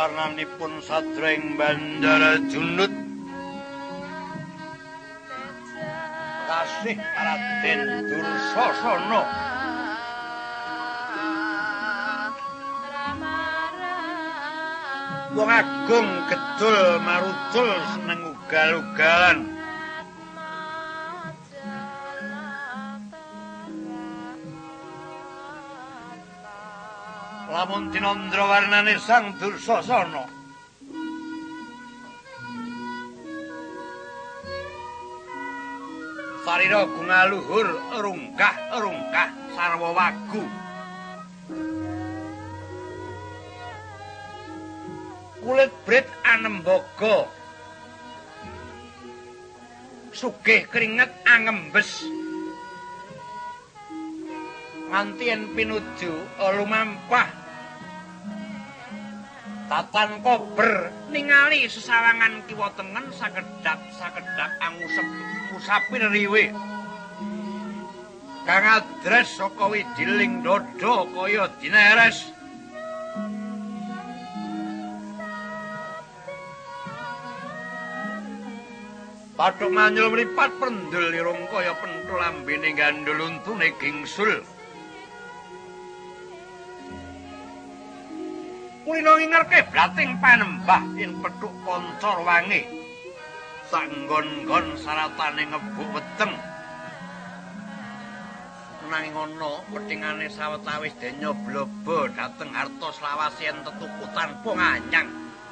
warnanipun sadreng Bandara Junut kasih Raden Dursasana wong agung gedul marudul seneng ugal-ugalan lamun tinandra warnane Sang Dursasana sarira gungaluhur rungkah sarwa wagu kulit brit anembaga sugih keringet angembes nganti yen pinuju lumampah tatan kober ningali sesawangan kiwa tengen sakedhak angusapir riwe kang adres saka widiling dada kaya dineres pathuk manyul mripat pendul irung kaya penthul lambene gandul untune gingsul kulino ngingerke blating panembah yen pethuk kancor wangi sanggon-gon saratane ngebuk weteng nanging ana petingane sawetawis denya blobo dhateng harta slawase yen tetuku tanpa nganyang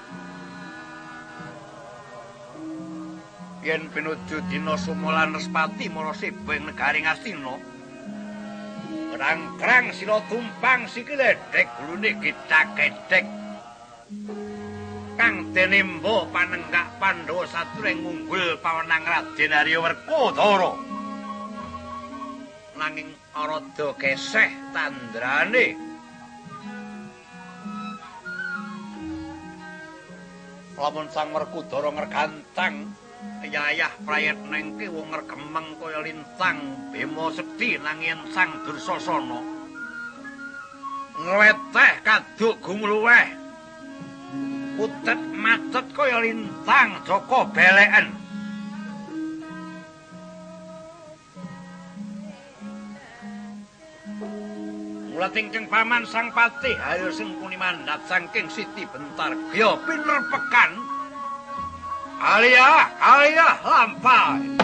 yen pinuju dina sumolan Respati mara sibeng negari Ngastina krang-krang sila tumpang sikile dek gulune gidak-gedek kang denemba panenggak Pandhawa sadurung ngunggul pawenang Raden Arya Werkodara nanging rada keseh tandrane lamun Sang Werkodara ngergantang yayah prayetnengke wong ngregemeng kaya lintang Bima Sekti nanging Sang Dursasana ngweteh kaduk gumluweh putet macet kaya lintang Jaka beleken mula tingkeng paman Sang Patih ayo sing puni mandat saking Siti Bentargya pinerpekan Alia lampai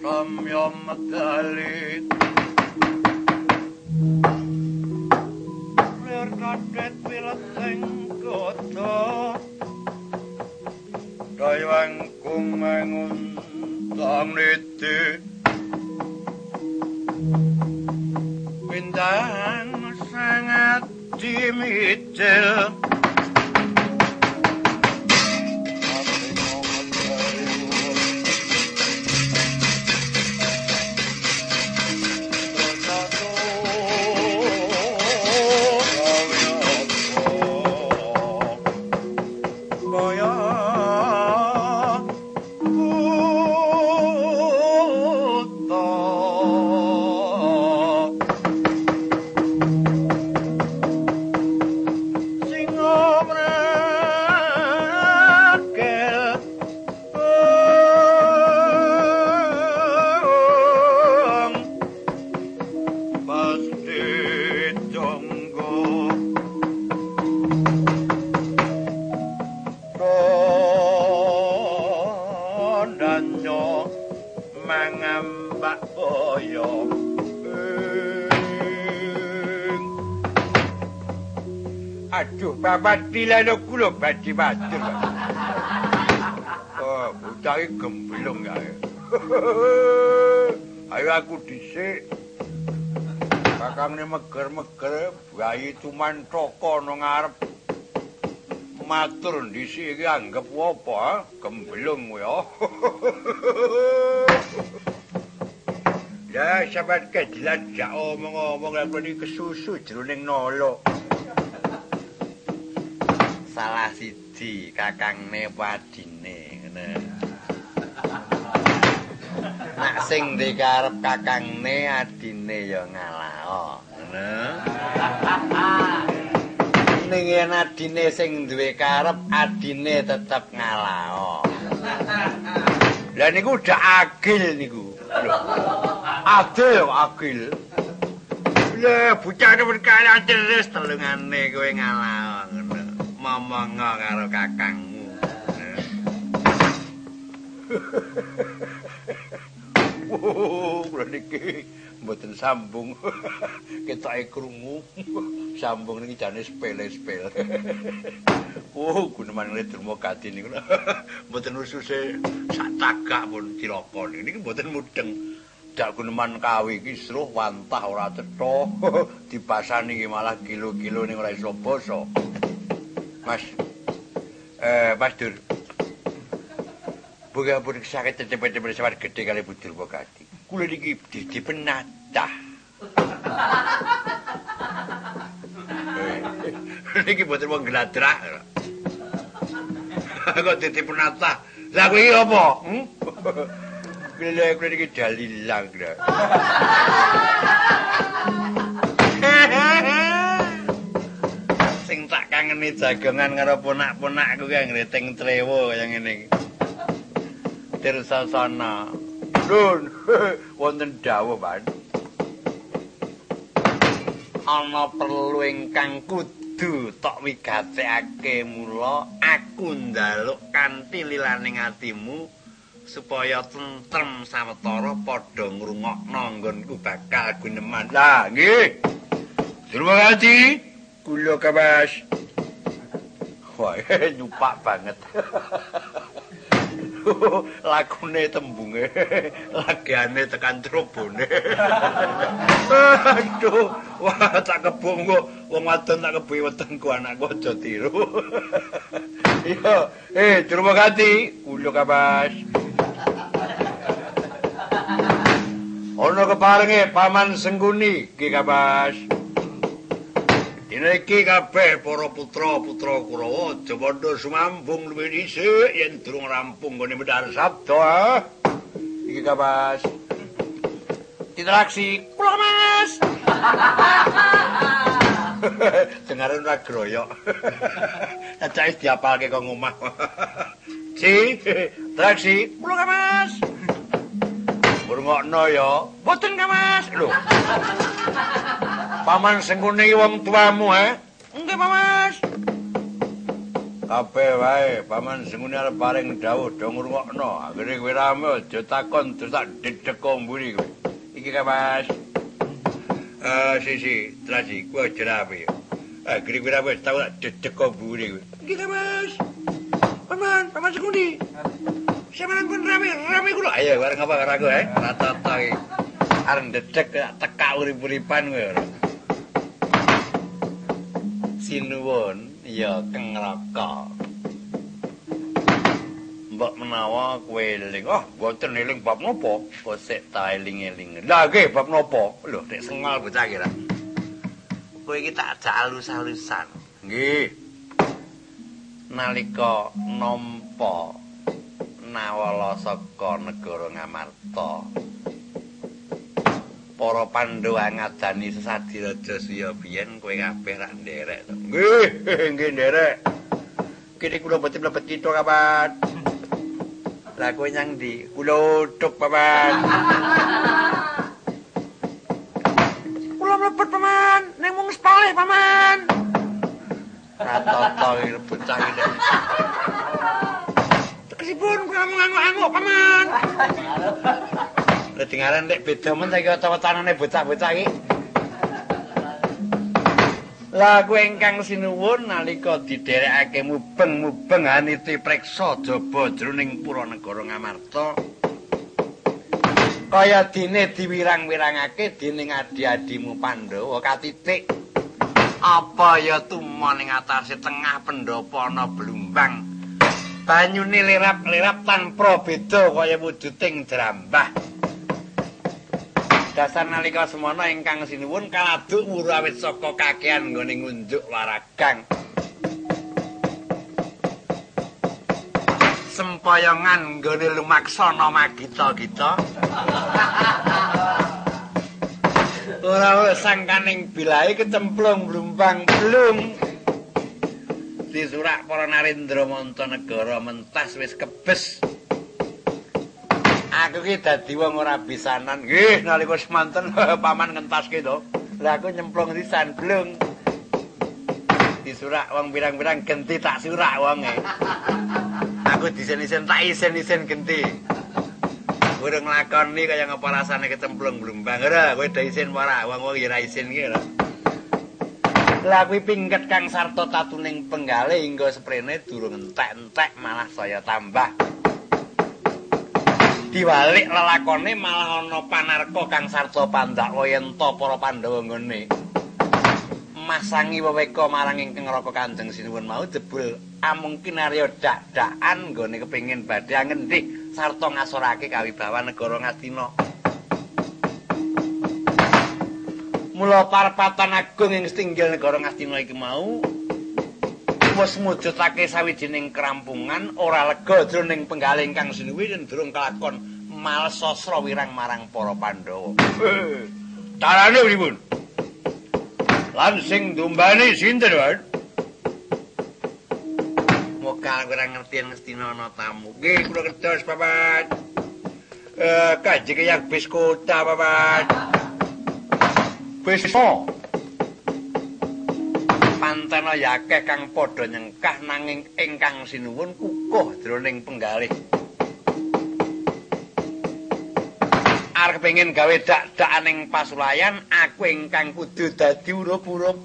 samya medali lir kadet pileteng kota dayangkung mangun tang niti pindang sangat dimicil Dilano kula badhe matur. Oh, bocah iki gemblung ya. Ayo aku dhisik. Kakangne meger-meger, bayi cuman toko nang ngarep. Matur dhisik iki anggap apa? Gemblung ya. Ya, sahabat kejelan jak omong-omong aku iki kesusu jroning nolo. Salah siji kakangne padine ngene. Nek sing dikarep kakangne adine ya ngalah ngono. Ning yen adine sing duwe karep adine tetep ngalah. Lah niku udah agil niku. Adil agil. Lah bocah berkala terus telungane kowe ngalah ngono. Momong karo kakangmu. Kula niki mboten sambung. Ketoke krungu. Sambung niki jane sepele-sepele. Guneman Durma Gati niku mboten ususe sak cagak pun cilaka niki mboten mudeng. Dak guneman kawi iki sruh wantah ora cetha. Dibasani iki malah kilo-kilo ning ora iso basa. Mas, Mas Dur. Buka-buka sakit cepet-cepet sawar gede kali budur Bogati. Kula niki dipenatah. Niki boten wong gladrak. Kok dipenatah. Lah kuwi apa? Kula niki dalilang. Sing tak kangeni jagongan karo ponak-ponakku ki ngreteng trewo kaya ngene iki. Tirsasana. Nun, wonten dawuh, Pak. Ana perlu ingkang kudu tok wigatekake mula aku njaluk kanthi lilaning atimu supaya tentrem sawetara padha ngrungokno nggonku bakal guneman. Lah, nggih. Terima kasih. Kula kabas. Wah, nyupak banget. Lagune tembunge, lagane tekan trobone. Aduh, wah tak kebong kok wong wadon tak kebuhi wetengku anakku aja tiru. Iya, terima kasih. Kula kabas. Ono keparenge Paman Sengkuni ki kabas. Dina iki kabeh para putra-putra Kurawa aja padha sumambung luwih dhisik yen durung rampung gone medhar sabda. Iki kabas. Interaksi kula Mas. Dengaren ora groyok. Cacake diapalke kok omah. Si, interaksi kula Mas. Ngrungokno ya. Mboten Mas. Lho. Paman Sengkuni wong tuamu, Nggih, Mas. Kabeh wae paman sengune arep paring dawuh do ngrungokno. Anggere kowe rame aja takon terus tak dedeko mburi kowe. Iki ka Mas. Si, Trasi, kowe aja rapi. Anggere kowe rame tau tak dedeko mburi kowe. Iki ka Mas. Paman sengune. Sampeyan pun rame kula. Ayo bareng apa karo aku Rata-rata iki. Arep dedek tekak urip-uripan kowe. Sinuwun ya Kang Raka. Mbok menawa kowe eling, mboten eling bab napa? Kok sik ta eling-eling. Lah nggih bab napa? Lho, nek sengal bocah iki ra. Kowe iki tak ajak alus-alusan. Nggih. Nalika nampa Nawala saka negara Ngamarta. Para Pandhawa ngadani sesadi raja Suya biyen kowe kabeh rak nderek to. Nggih nderek. Kene kula mboten mlebet kitha kapan. Lah kowe nyang ndi? Kula uduk paman. Kula mlebet paman, ning mung sepalih paman. Rata-rata iki bocah iki. Tekesipun kula nganggo-anggo paman. Dadi ngaran nek beda men saiki wata-watanane bocah-bocah iki. Lah kowe ingkang sinuwun nalika diderekake mubeng-mubeng haniti preksa jaba jroning pura negara Ngamarta. Kaya dene diwirang-wirangake dening adi-adimu Pandhawa katitik. Apa ya tumon ing atase tengah pendhapa ana blumbang. Banyune lerap-lerap tanpa beda kaya wujuding jrambah. Dasar nalika semana ingkang sinuwun kaladuk murawit saka kakehan nggone ngunjuk waragang. Sempoyongan nggone lumaksana magita-gita. Ora sangkaning bilahe kecemplung blumbang blung. Disurak para narendra Mancanegara mentas wis kebes. Aku ki dadi wong ora bisanan. Nggih, nalika semanten paman ngentaske to. Lah aku nyemplung sisan blung. Disurak wong pirang-pirang genti tak surak wonge. Aku disen-isen tak isen-isen genti. Urung nglakoni kaya ngapa rasane kecemplung blumbang. Ora, kowe dak isin ora? Wong-wong ya ora isin ki ora. Lah kuwi pingket Kang Sarta tatuning penggalih hingga sprene durung entek-entek malah saya tambah. Diwalik lelakone malah ana panarka Kang Sarta Pandhawa yen ta para Pandhawa nggone masangi weweka marang ingkang Raka Kanjeng Sinuwun mau jebul amungkin arya dak-dakan nggone kepengin badhe ngendhik sarta ngasorake kawibawan negara Ngastina. Mula parpatan agung ing setinggil negara Ngastina iki mau wis mujudake sawijining kerampungan ora lega jroning penggalih ingkang sinuwun yen durung kelakon malsasra wirang marang para Pandhawa. Carane pripun? Lan sing ndumbani sinten, Wan? Mokal ora ngerti Ngastina ana tamu. Nggih, kula kertos, Papat. Kanjeng Hyang Bis Kota, Papat. Bis pantena yakeh kang padha nyengkah nanging ingkang sinuwun kukuh jroning penggalih. Arep kepengin gawe dak-dakaning pasulayan, aku ingkang kudu dadi urup-urup.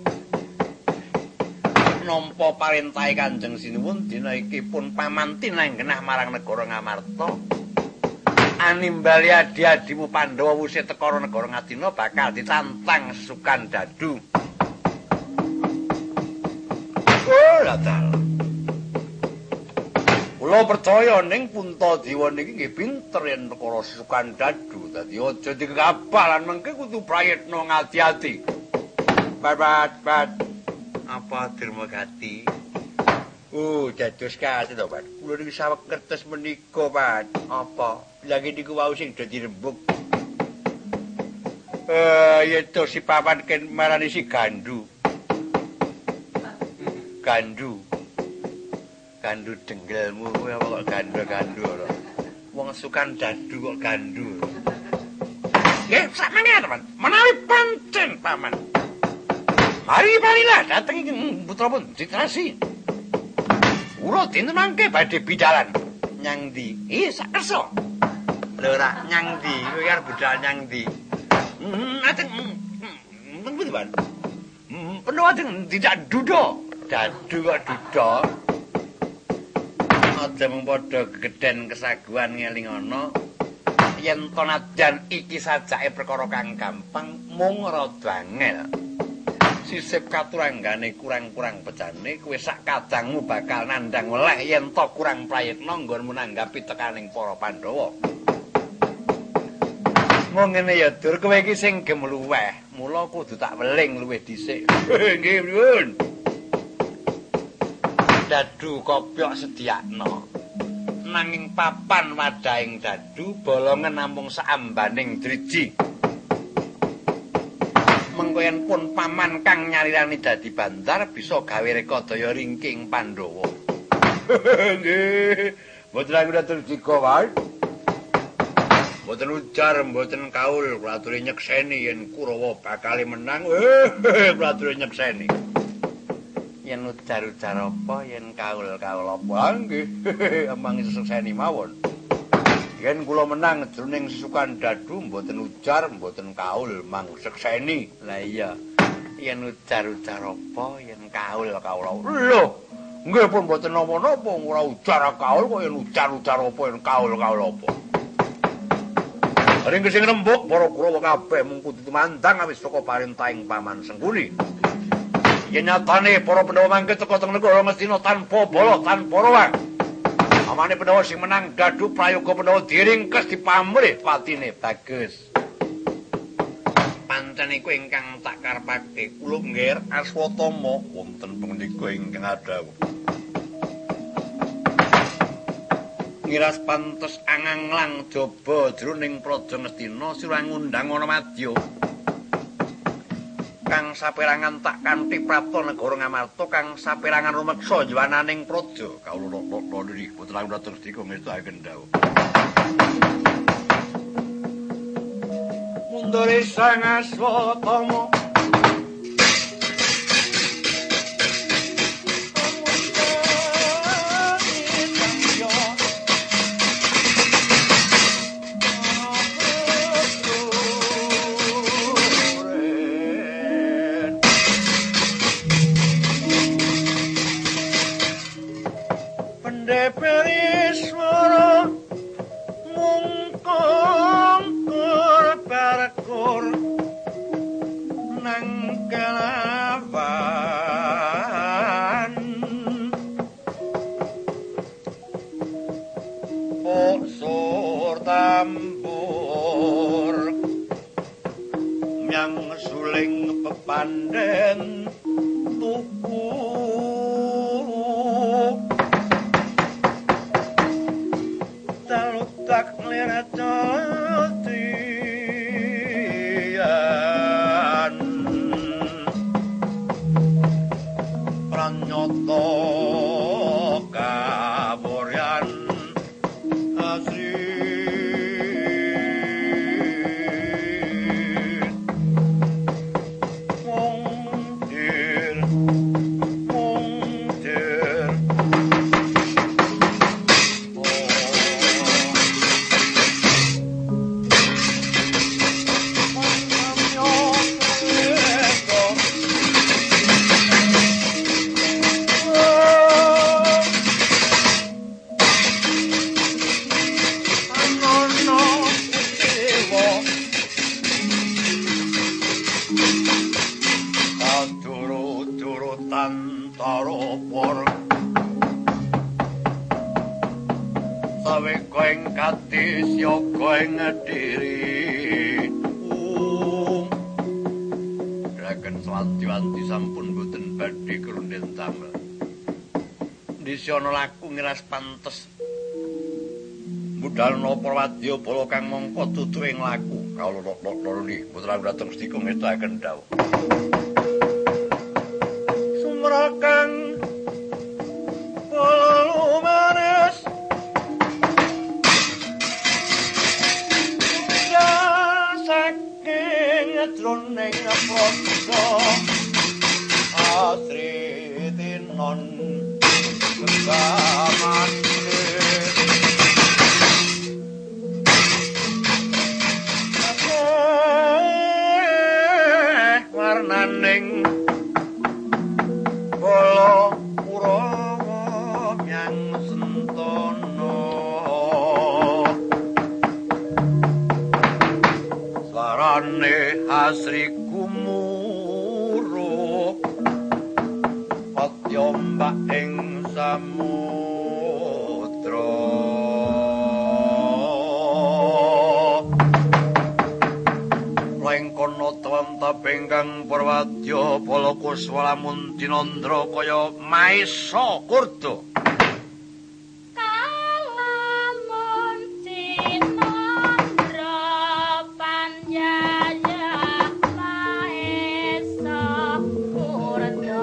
Nampa parintahe Kanjeng Sinuwun dina iki pun pamantinang genah marang negara Ngamarta. Animbali adi-adimu Pandhawa wusih teka negara Ngastina bakal ditantang sukan dadu. Datal. Kula percaya ning Puntadewa niki nggih pinter yen perkara sukan dadu. Dadi aja digabah lan mengke kudu prayitna ngati-ati. Pat. Apa Dermagati? Dados kate to, Pak. Kula niki saweg kertes menika, Pak. Apa? Lagi niku wau sing dadi rembug. Yen to si papan ken marani si gandu. Gandu denggelmu apa kok gandu ora. Wong sukan dadu kok gandu. Nggih, sakmene teman. Menawi pancen paman. Marilah dateng iki putra pun ditrasi. kula dintenangke badhe bidalan. Nyang ndi? Sak kersa. Lho ora nyang ndi? Kowe arep budal nyang ndi? Ajeng pundi, Pan? Penuh ajeng tidak dudo. Dadu kok dudo. Aja mung padha gegeden kesaguan ngelingono. Yen to najan iki sajake perkara kang gampang mung rada angel. Sisip katuranggane kurang-kurang becane kowe sak kadangmu bakal nandhang oleh yen to kurang prayitna nggonmu nanggapi tekaning para Pandhawa. Mung ngene ya Dur, kowe iki sing gem luweh, mula kudu tak weling luwih dhisik. Nggih, nuwun. Dadu kopyok sediakno. Nanging papan wadahing dadu bolongan namung saambaning driji. Mengkoyen pun paman kang nyalirani dadi bandar bisa gawe rekodaya ringking Pandhawa. Nggih, mboten anggur dika wae. Mboten ujar, mboten kaul, kula aturi nyekseni yen Kurawa bakal menang. Kula aturi nyekseni. Yen ujar-ujar apa, yen kaul-kaul apa, nggih. Amang sekseni mawon. Yen kula menang jroning sesukan dadu mboten ujar, mboten kaul, mang sekseni. Lah iya. Yen ujar-ujar apa, yen kaul-kaul. Lho, nggih pun mboten napa-napa, ora ujar kaul kok yen ujar-ujar apa, yen kaul-kaul apa. Ring sing rembug para Kurawa kabeh mung kudu tumandang awis saka parentahing Paman Sengkuni. Yen nyatane para Pandhawa mangke teka teng negara Ngastina tanpa bala, tanpa rawang. Amane Pandhawa sing menang dadu prayoga Pandhawa diringkes dipamrih patine bagus. Pancen iku ingkang tak karepake kula nggih Aswatama wonten pangandika ingkang adhawuh. Ngiras pantes anganglang jaba jroning praja Ngastina sira ngundang ana madya. Kang saperangan tak kanthi prapta negara Ngamarta kang saperangan rumeksa jwananing praja kawula niki putra kula terus dika ngestaken dawuh. Mundure sang Aswatama Periswara mungkong kur nang kelawan posur tambur nyang suling pepanden tuku tak ngelirat tatian pranyoto kaboryan asri mungkir Raken Swati sampun boten badhe kerunden damel. Disana laku ngiras pantes budal napa wadya bala kang mangka tutu ing laku. Kawula loro niki putra dateng sedika ngestaken dawuh. Sumrakang manis jroning prasa asri tinon warnaning bala Kurawa nyang sentana swarane asri gumuruh padya mbak ing samudra kono tawantap ingkang Prawadya Balakuswalamun tinandra kaya Maesa Kurda. Kalamun tinandra panjaya Maesa Kurda.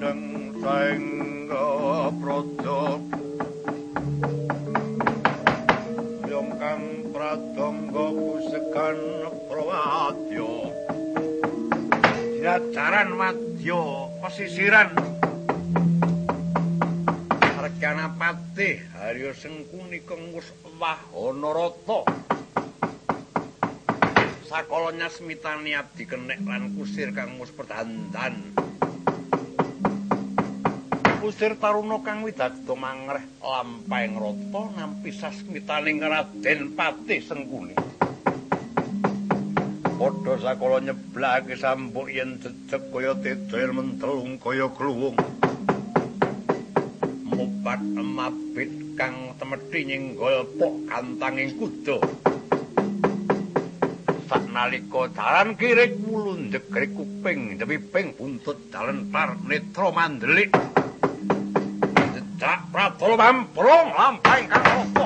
gandeng saengga prada yung kang pradangga pusekan prawadya jajaran madya pesisiran Argana Patih Harya Sengkuni kang wis wahana rata sakala nyasmitani abdi kenek lan kusir kang wis perdandan kusir taruna kang widagda mangreh lampahing rata nampi sasmitaning Raden Patih Sengkuni padha sakala nyeblake sambuk yen jejeg kaya tedhel mentelung kaya kluwung mubat mabit kang temeti nyenggol pok kantanging kuda saknalika dalan kirik wulundhek grik kuping depiping buntut dalan par netra mandelik dedak pradala pamprong lampahing kang rata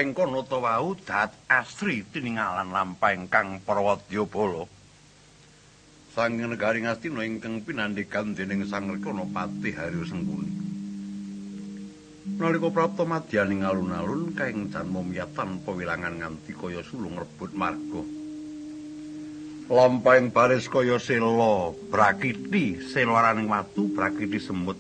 ing kono ta wau dat asri tiningalan lampah ingkang Prawadyabala. Sanging negari Ngastina ingkang pinandikan dening Sang Rekana Patih Harya Sengkuni. Nalika prapta madyaning alun-alun kaing jan momiyat tanpa wilangan nganti kaya sulung rebut marga. Lampahing baris kaya sela brakiti selaraning watu brakiti semut.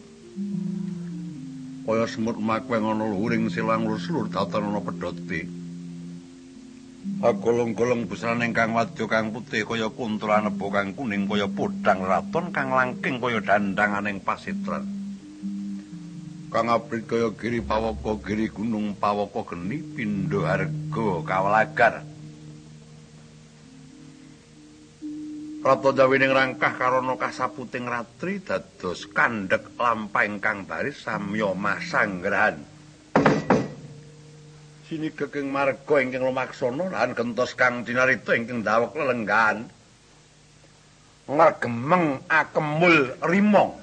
Kaya semut makweng ana luhuring silang lur-lur datan ana pedhote. Golong-golong busana ingkang wadya kang putih kaya kuntulan nebo kang kuning kaya podhang raton kang langking kaya dandanganing pasitran. Kang abrit kaya giri pawaka giri gunung pawaka geni pindha harga kawalagar. Rata jawining rangkah karana kasaputing ratri dados kandhek lampah ingkang baris samya masanggrahan. Sinigeging marga ingkang lumaksana lan gentos kang dinarita ingkang dawek lelenggahan. Ngregemeng akemul rimong.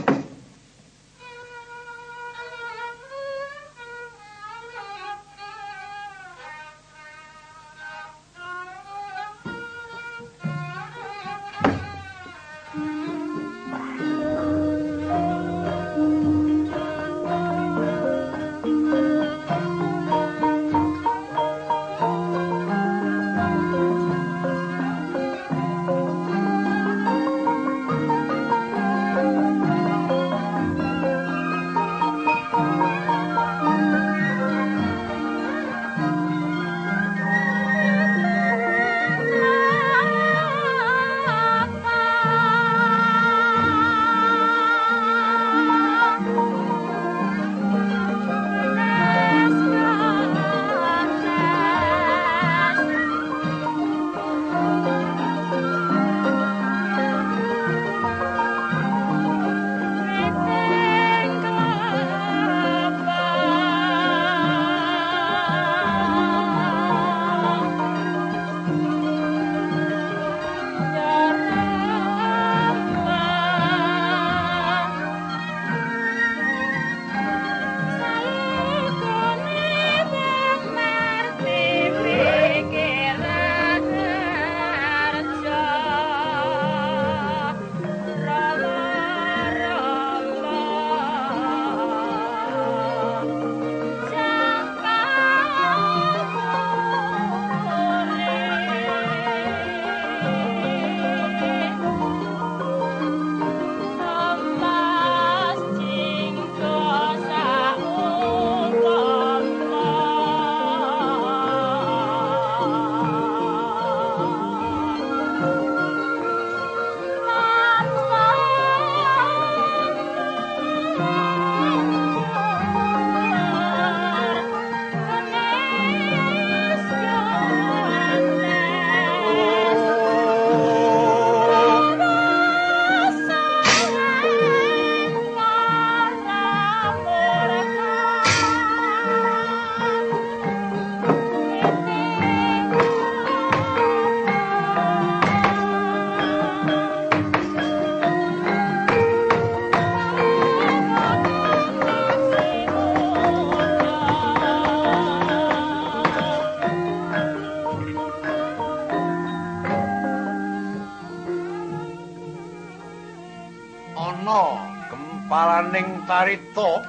Palaning tarita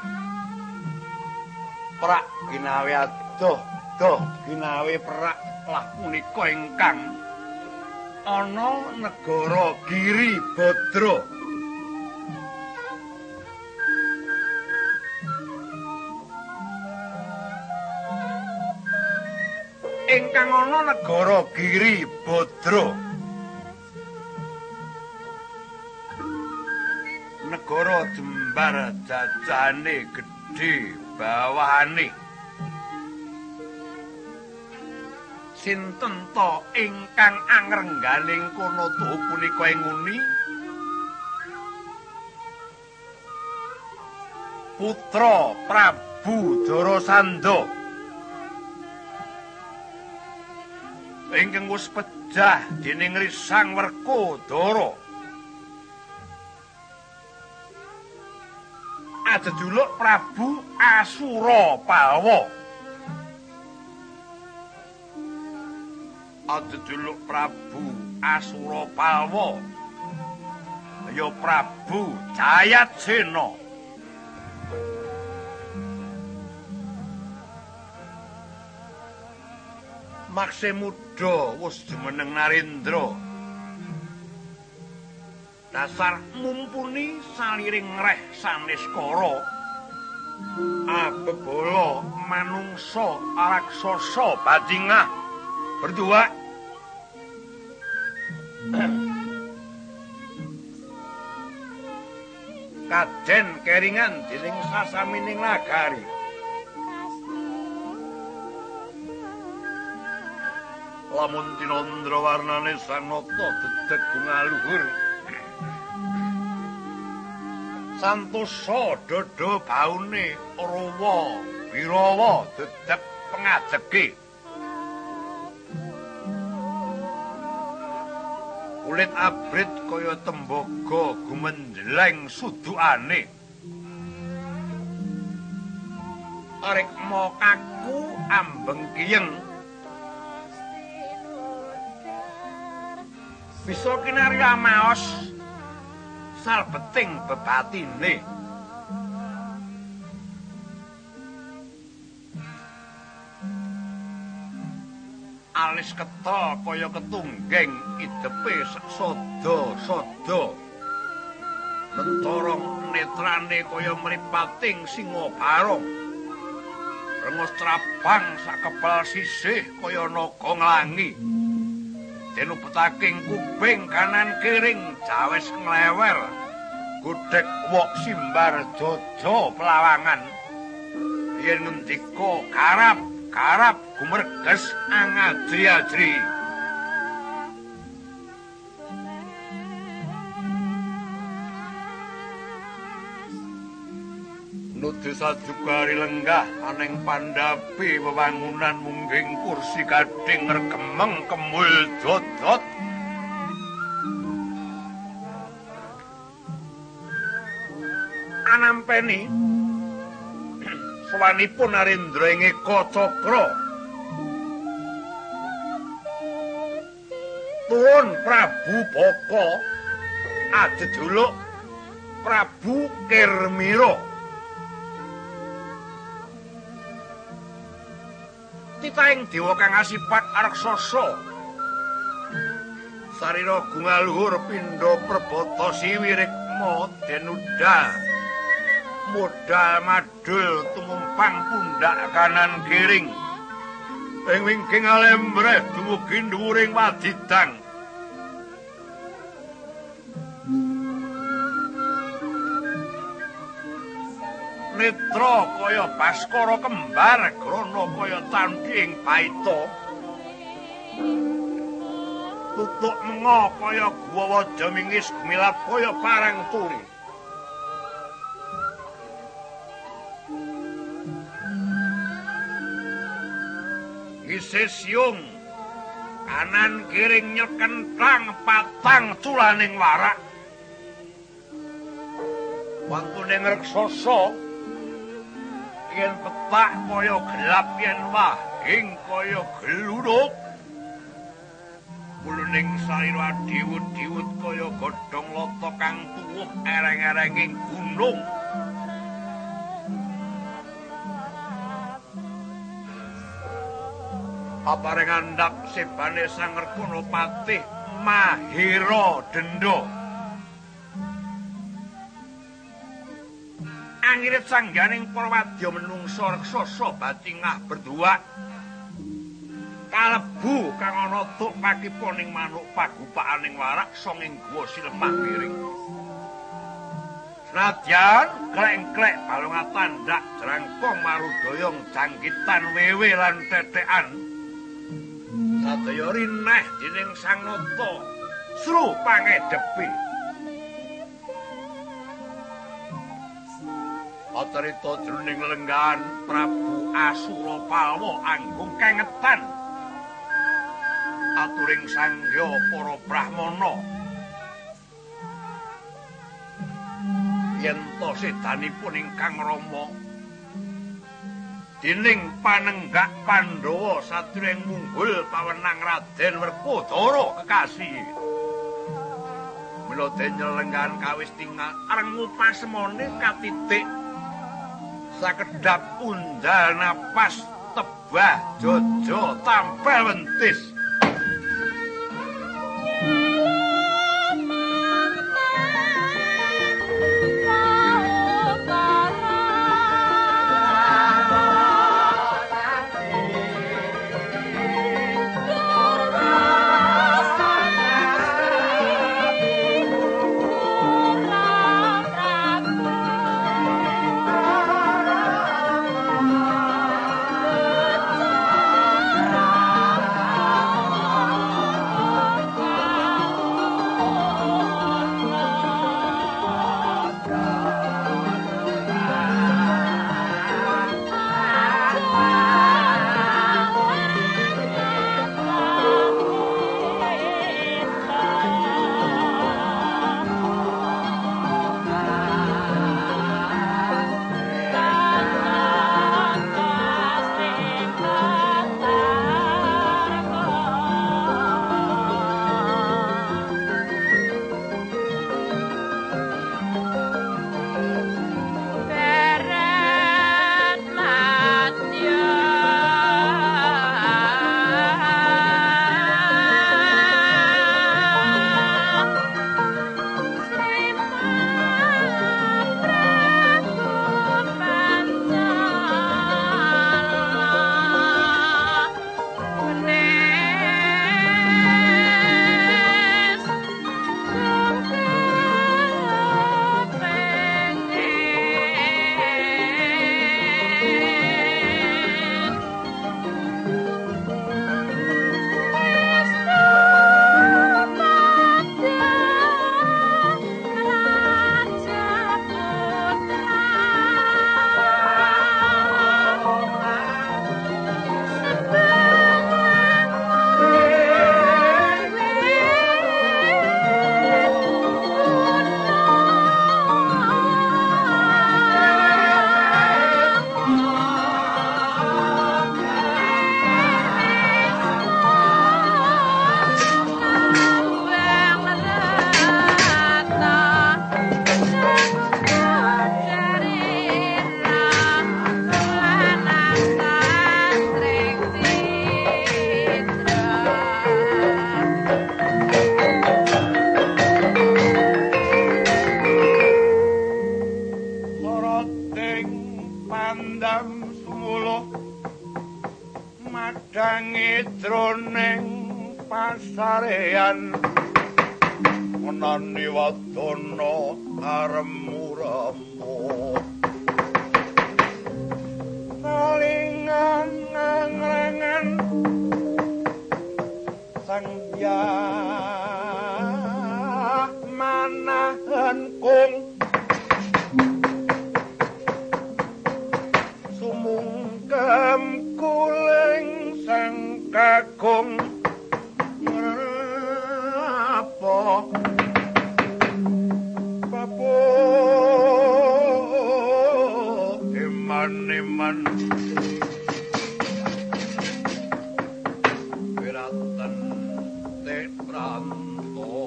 prak ginawe adoh doh ginawe perak lah punika ingkang ana negara Giri Badra. Ingkang ana negara Giri Badra. Negara jembar jajane gedhe bawahane. Sinten ta ingkang angrengganing kono tuh punika nguni? Putra Prabu Jarasandha. Ingkang wis pejah dening Risang Werkodara. Ajejuluk Prabu Asurapawa. adeduluk Prabu Asurapalwa ya Prabu Jayatsena. Makse muda wis jumeneng Narendra. Dasar mumpuni saliring reh Saniskara. Abebala manungsa raksasa bajingah berdua. Kaden keringan dening sasamining nagari. Lamun tinandra warnane sanata dedeg gungaluhur. Santosa dada baune rawa wirawa dedeg pengajege. Kulit abrit kaya tembaga gumendleng sudukane. Arikma kaku ambeng kiyeng. Bisa kinarya maos salbeting bebatine. Alis ketol kaya ketunggeng idepe sada-sada. Mentorong netrane kaya mripating singa barong. Rengos trabang sakepal sisih kaya naga nglangi. Denupetaking kuping kanan kiring jawes nglewer. Godhek wok simbar jojo pelawangan. Yen ngendika karap gumerges angadri-adri. Nudu sajugari lenggah aneng pandhapi wewangunan mungging kursi gading regemeng kemul dodot. Anampeni sawanipun Narendra ing Eka Cakra. Tuwun Prabu Baka adeduluk Prabu Kirmira. Titaing dewa kang asipat raksasa. Sarira gungaluhur pindha perbata siwirikma denudha. Modal madul tumumpang pundak kanan kiring. Ing wingking alembreh dumugi dhuwuring wadidang. Netra kaya Baskara kembar, grana kaya candhi ing Baita. Tutuk menga kaya guwa waja mingis, gumilat kaya parang turi. Isih siung kanan kiring nyekentang patang culaning warak. Wantune ngreksasa yen petak kaya gelap yen wahing kaya gluduk. Muluning sarira diwut-diwut kaya godhong lata kang tuwuh ereng-erenging gunung. Aparing andhap sebane Sang Rekana Patih Mahira Denda. Angirit sangganing para wadya menungsa raksasa bacingah berdua kalebu kang ana tuk pakiponing manuk pagupaaning warak songing guwa Silemah Miring. Senadyan klek-klek balung tandak jerangkong marudoyong jangkitan wewe lan tetekan sadaya rineh dening Sang Nata sru pangedepi. Acarita jroning lenggahan Prabu Asurapalwa anggung kengetan aturing sangya para brahmana yen to sedanipun ingkang rama Dening panenggak Pandhawa sadurung munggul pawenang Raden Werkudara kekasih. Mila den nyelenggan kawis tinggal areng upasemane katitik sakedhap undal napas tebah jojo tampil wentis. Pasarean menani wadana arem-uremu kalingan ngangrengan sang Hyang manahan kung sumungkem kuling sang kakung Papo iman wiratan tetranto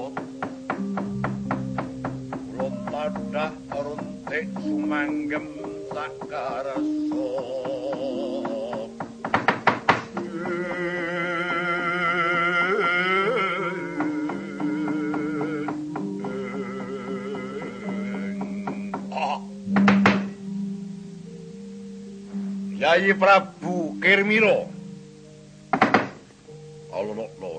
ulun tadah runtik sumanggem sakarso Yayi Prabu Kirmira. Alon-alon.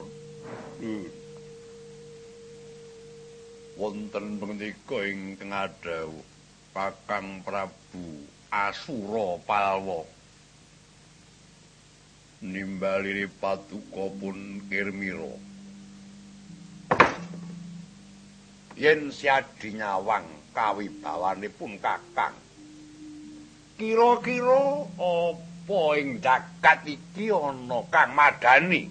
Wonten pangandika ingkang adhawuh Kakang Prabu Asura Palwa. Nimbali paduka pun Kirmira. Yen siadi nyawang kawibawanipun Kakang kira-kira apa ing jagat iki ana kang madani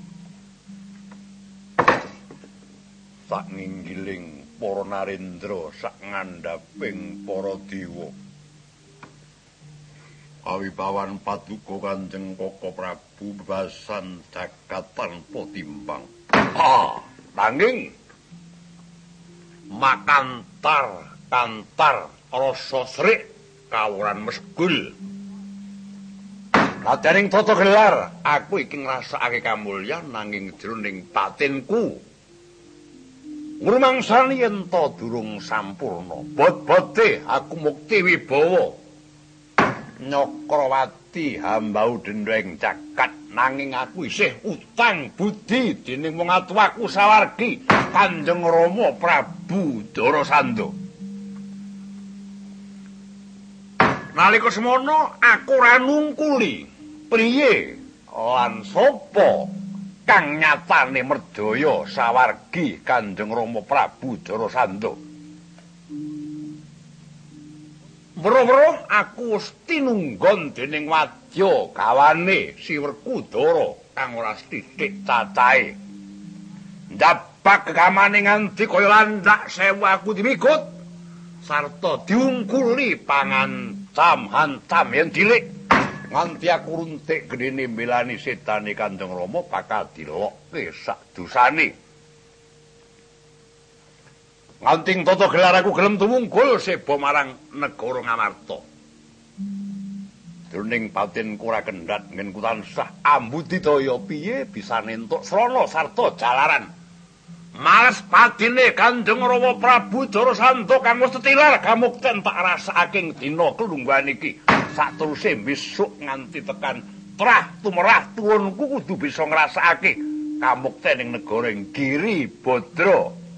sak nginggiling para narendra sak ngandhaping para dewa Awibawan paduka Kanjeng Koko Prabu bebasan jagat tanpa timbang. Nanging makantar rasa srik kawuran mesgul. Nadaning tata gelar, aku iki ngrasakake kamulyan nanging jroning batinku ngrumangsani yen ta durung sampurna. Bot-bote aku mukti wibawa Nyakrawati hambau dendeng jagat nanging aku isih utang budi dening wong atuwaku sawargi Kanjeng Rama Prabu Darasandha. Nalika semono aku ora nungkuli priye lan sapa kang nyatane merdaya sawargi Kanjeng Rama Prabu Darasandha. Weruh-weruh aku wis tinunggon dening wadya gawane Si Werkudara kang ora sithik cacahe. Njabak kegamane nganti kaya landak sewu aku dimikut sarta diungkuli pangancam-ancam yen cilik nganti aku runtik gedene mbelani setane Kanjeng Rama bakal dilokke sak dosane. Nganting tata gelar aku gelem tumungkul seba marang negara Ngamarta. Jroning batinku ora kendhat ngenku tansah ambudidaya piye bisa entuk srana sarta jalaran. Males padine Kanjeng Rama Prabu Darasandha kang wis tetilar kamukten tak rasakake dina kelungguhan iki. Sateruse besok nganti tekan trah tumrah tuwunku kudu bisa ngrasakake kamukten ing negara Giri Badra.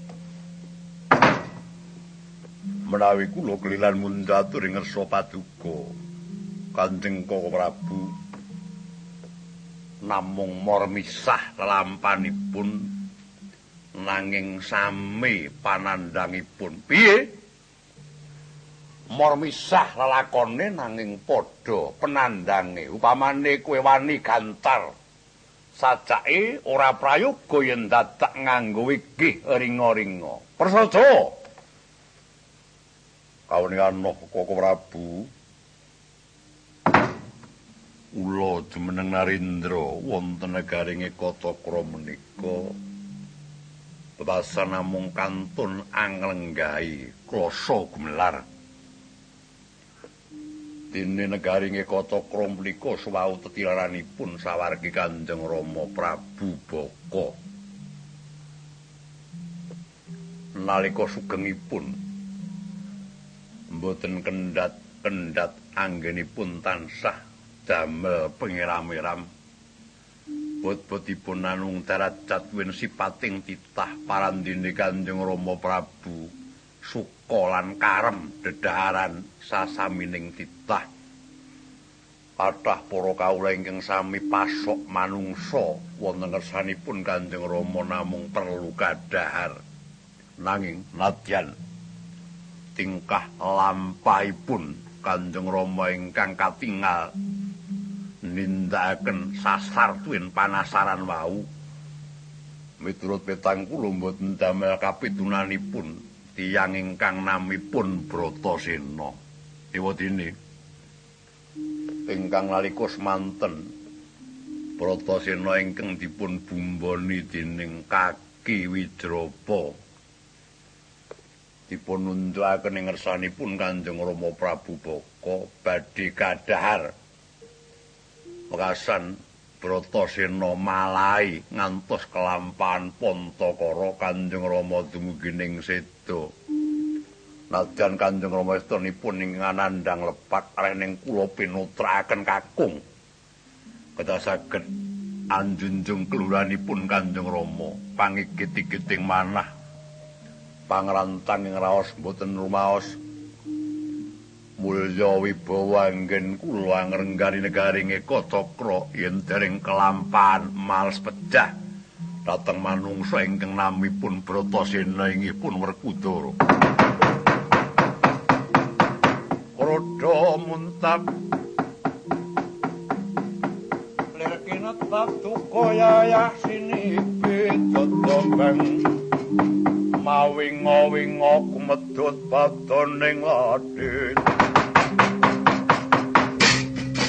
Menawi kula kelilan mundatur ing ngarsa paduka Kanjeng Koko Prabu namung mor misah lelampanipun nanging sami panandhangipun. Piye? Mor misah lelakone nanging padha penandhange. Upamane kowe wani gantar sajake ora prayoga yen dadak nganggo wigih ringa-ringa. Prasaja kawuningan Koko Prabu ula jumeneng Narendra wonten negaring Ekatokra menika bebasan namung kantun anglenggahi klasa gumelar. Dene negaring Ekatokra menika suwau tetilaranipun sawargi Kanjeng Rama Prabu Baka. Nalika sugengipun mboten kendhat anggenipun tansah damel pengiram-iram. Bot-botipun nanung darajat win sipating titah parandene Kanjeng Rama Prabu suka lan karem dedhaharan sasamining titah. Kathah para kawula ingkang sami pasok manungsa wonten ngersanipun Kanjeng Rama namung perlu kadhahar. Nanging nadyan tingkah lampahipun Kanjeng Rama ingkang katingal nindakaken sasartuin panasaran wau miturut petang kula mboten damel kapitunanipun tiyang ingkang namipun Bratasena. Ewadene ingkang nalika semanten Bratasena ingkang dipun bumboni dening Kaki Wijrapa dipun nunjukaken ing ngersanipun Kanjeng Rama Prabu Baka badhe kadhahar wekasan Bratasena malahi ngantos kelampahan Pantakara Kanjeng Rama dumugi ning seda. Nadyan Kanjeng Rama estunipun ing nandhang lepak rening kula pinutrakaken kakung kedah saged anjunjung keluranipun Kanjeng Rama pangigit-igiting manah pangrantang ing raos mboten rumaos mulya wibawa anggen kula ngrenggani negaring Ekatokra yen dereng kelampahan males pecah dhateng manungsa ingkang namipun Bratasena inggihipun Werkudara. Rodha muntab lir kinetap tukaya sini pitotobeng mawinga-winga kumedhut badaning ladin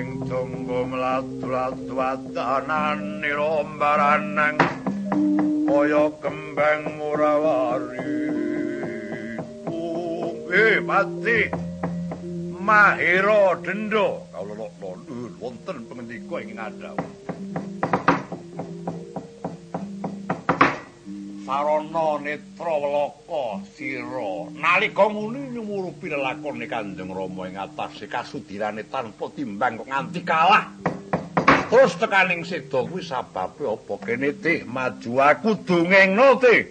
ing tunggu mlatu-latu wadanane rombaranang kaya kembang murawari. Pati Mahira Denda kawula wonten pangendika ing ngadhau. Sarana netra welaka sira nalika muni nyumurupi lelakone Kanjeng Rama ing atase kasudirane tanpa timbang kok nganti kalah. Terus tekaning seda kuwi sababe apa kene teh maju aku dongengno teh.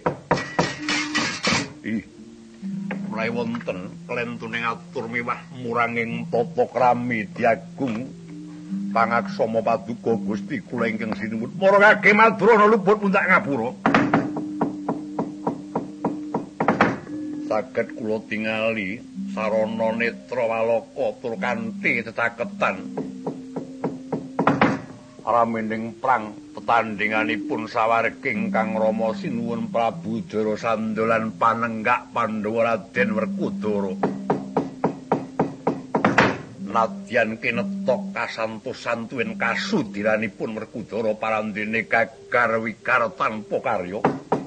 Mulai wonten klentuning atur miwah muranging tata krami diagung pangaksama paduka Gusti kula ingkang sinuwun marangake Madrana luput puncak ngapura. Saged kula tingali sarana netra walaka tur kanthi tetaketan ramening prang tetandinganipun sawarging Kang Rama sinuwun Prabu Jarasandha lan panenggak Pandhawa Raden Werkudara. Nadyan kinetok kasantosan tuwin kasudiranipun Werkudara parandene gagar wigar tanpa karya.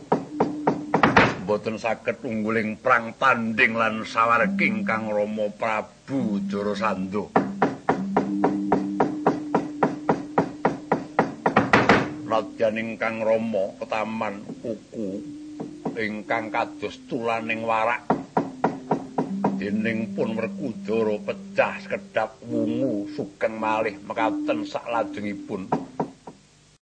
Boten saged ungguling prang tanding lan sawarging Kang Rama Prabu Jarasandha. Nadyan ingkang Rama ketaman kuku ingkang kados tulaning warak dening pun Werkudara pecah sekedhap wungu sugeng malih mekaten saklajengipun